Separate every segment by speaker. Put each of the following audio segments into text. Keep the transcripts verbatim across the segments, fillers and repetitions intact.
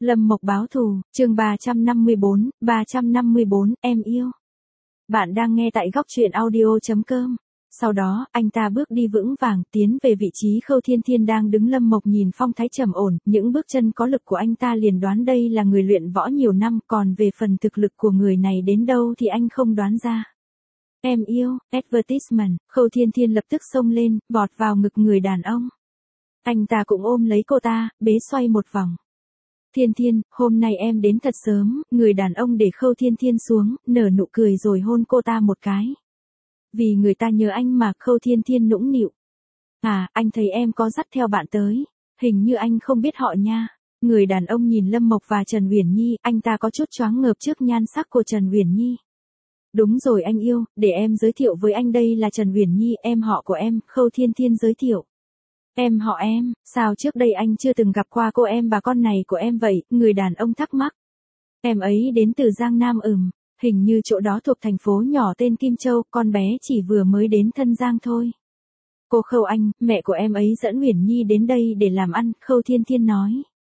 Speaker 1: Lâm Mộc báo thù, chương ba trăm năm mươi bốn, ba trăm năm mươi bốn, em yêu. Bạn đang nghe tại góc truyện audio chấm com. Sau đó, anh ta bước đi vững vàng, tiến về vị trí Khâu Thiên Thiên đang đứng. Lâm Mộc nhìn phong thái trầm ổn, những bước chân có lực của anh ta liền đoán đây là người luyện võ nhiều năm, còn về phần thực lực của người này đến đâu thì anh không đoán ra. Em yêu, advertisement, Khâu Thiên Thiên lập tức xông lên, vọt vào ngực người đàn ông. Anh ta cũng ôm lấy cô ta, bế xoay một vòng. Thiên Thiên, hôm nay em đến thật sớm, người đàn ông để Khâu Thiên Thiên xuống, nở nụ cười rồi hôn cô ta một cái. Vì người ta nhớ anh mà. Khâu Thiên Thiên nũng nịu. À, anh thấy em có dắt theo bạn tới, hình như anh không biết họ nha. Người đàn ông nhìn Lâm Mộc và Trần Uyển Nhi, anh ta có chút choáng ngợp trước nhan sắc của Trần Uyển Nhi. Đúng rồi anh yêu, để em giới thiệu với anh, đây là Trần Uyển Nhi, em họ của em. Khâu Thiên Thiên giới thiệu. Em họ em, sao trước đây anh chưa từng gặp qua cô em bà con này của em vậy? Người đàn ông thắc mắc. Em ấy đến từ Giang Nam ừm, hình như chỗ đó thuộc thành phố nhỏ tên Kim Châu, con bé chỉ vừa mới đến Thân Giang thôi. Cô Khâu anh, mẹ của em ấy dẫn Uyển Nhi đến đây để làm ăn, Khâu Thiên Thiên nói.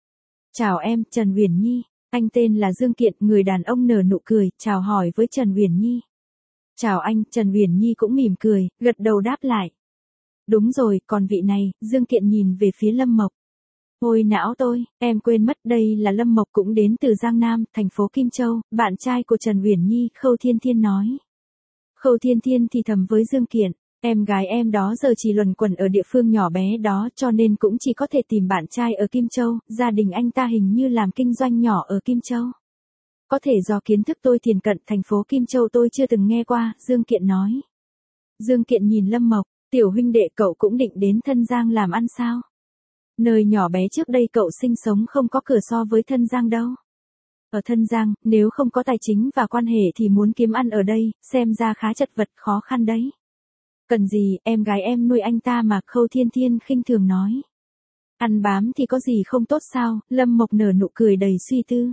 Speaker 1: Chào em, Trần Uyển Nhi, anh tên là Dương Kiện. Người đàn ông nở nụ cười, chào hỏi với Trần Uyển Nhi. Chào anh, Trần Uyển Nhi cũng mỉm cười, gật đầu đáp lại. Đúng rồi, còn vị này, Dương Kiện nhìn về phía Lâm Mộc. Ôi não tôi, em quên mất đây là Lâm Mộc, cũng đến từ Giang Nam, thành phố Kim Châu, bạn trai của Trần Uyển Nhi. Khâu Thiên Thiên nói. Khâu Thiên Thiên thì thầm với Dương Kiện, em gái em đó giờ chỉ luẩn quẩn ở địa phương nhỏ bé đó, cho nên cũng chỉ có thể tìm bạn trai ở Kim Châu, gia đình anh ta hình như làm kinh doanh nhỏ ở Kim Châu. Có thể do kiến thức tôi thiền cận, thành phố Kim Châu tôi chưa từng nghe qua, Dương Kiện nói. Dương Kiện nhìn Lâm Mộc. Tiểu huynh đệ, cậu cũng định đến Thân Giang làm ăn sao? Nơi nhỏ bé trước đây cậu sinh sống không có cửa so với Thân Giang đâu. Ở Thân Giang, nếu không có tài chính và quan hệ thì muốn kiếm ăn ở đây, xem ra khá chật vật, khó khăn đấy. Cần gì, em gái em nuôi anh ta mà. Khâu Thiên Thiên khinh thường nói. Ăn bám thì có gì không tốt sao? Lâm Mộc nở nụ cười đầy suy tư.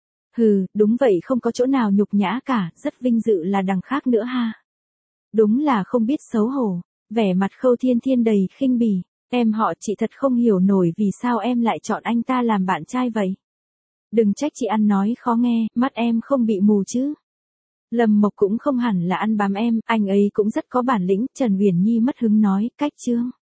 Speaker 1: Hừ, đúng vậy, không có chỗ nào nhục nhã cả, rất vinh dự là đằng khác nữa ha. Đúng là không biết xấu hổ. Vẻ mặt Khâu Thiên Thiên đầy khinh bỉ. Em họ chị thật không hiểu nổi vì sao em lại chọn anh ta làm bạn trai vậy. Đừng trách chị ăn nói khó nghe, mắt em không bị mù chứ. Lâm Mộc cũng không hẳn là ăn bám em, anh ấy cũng rất có bản lĩnh. Trần Uyển Nhi mất hứng nói, cách chương.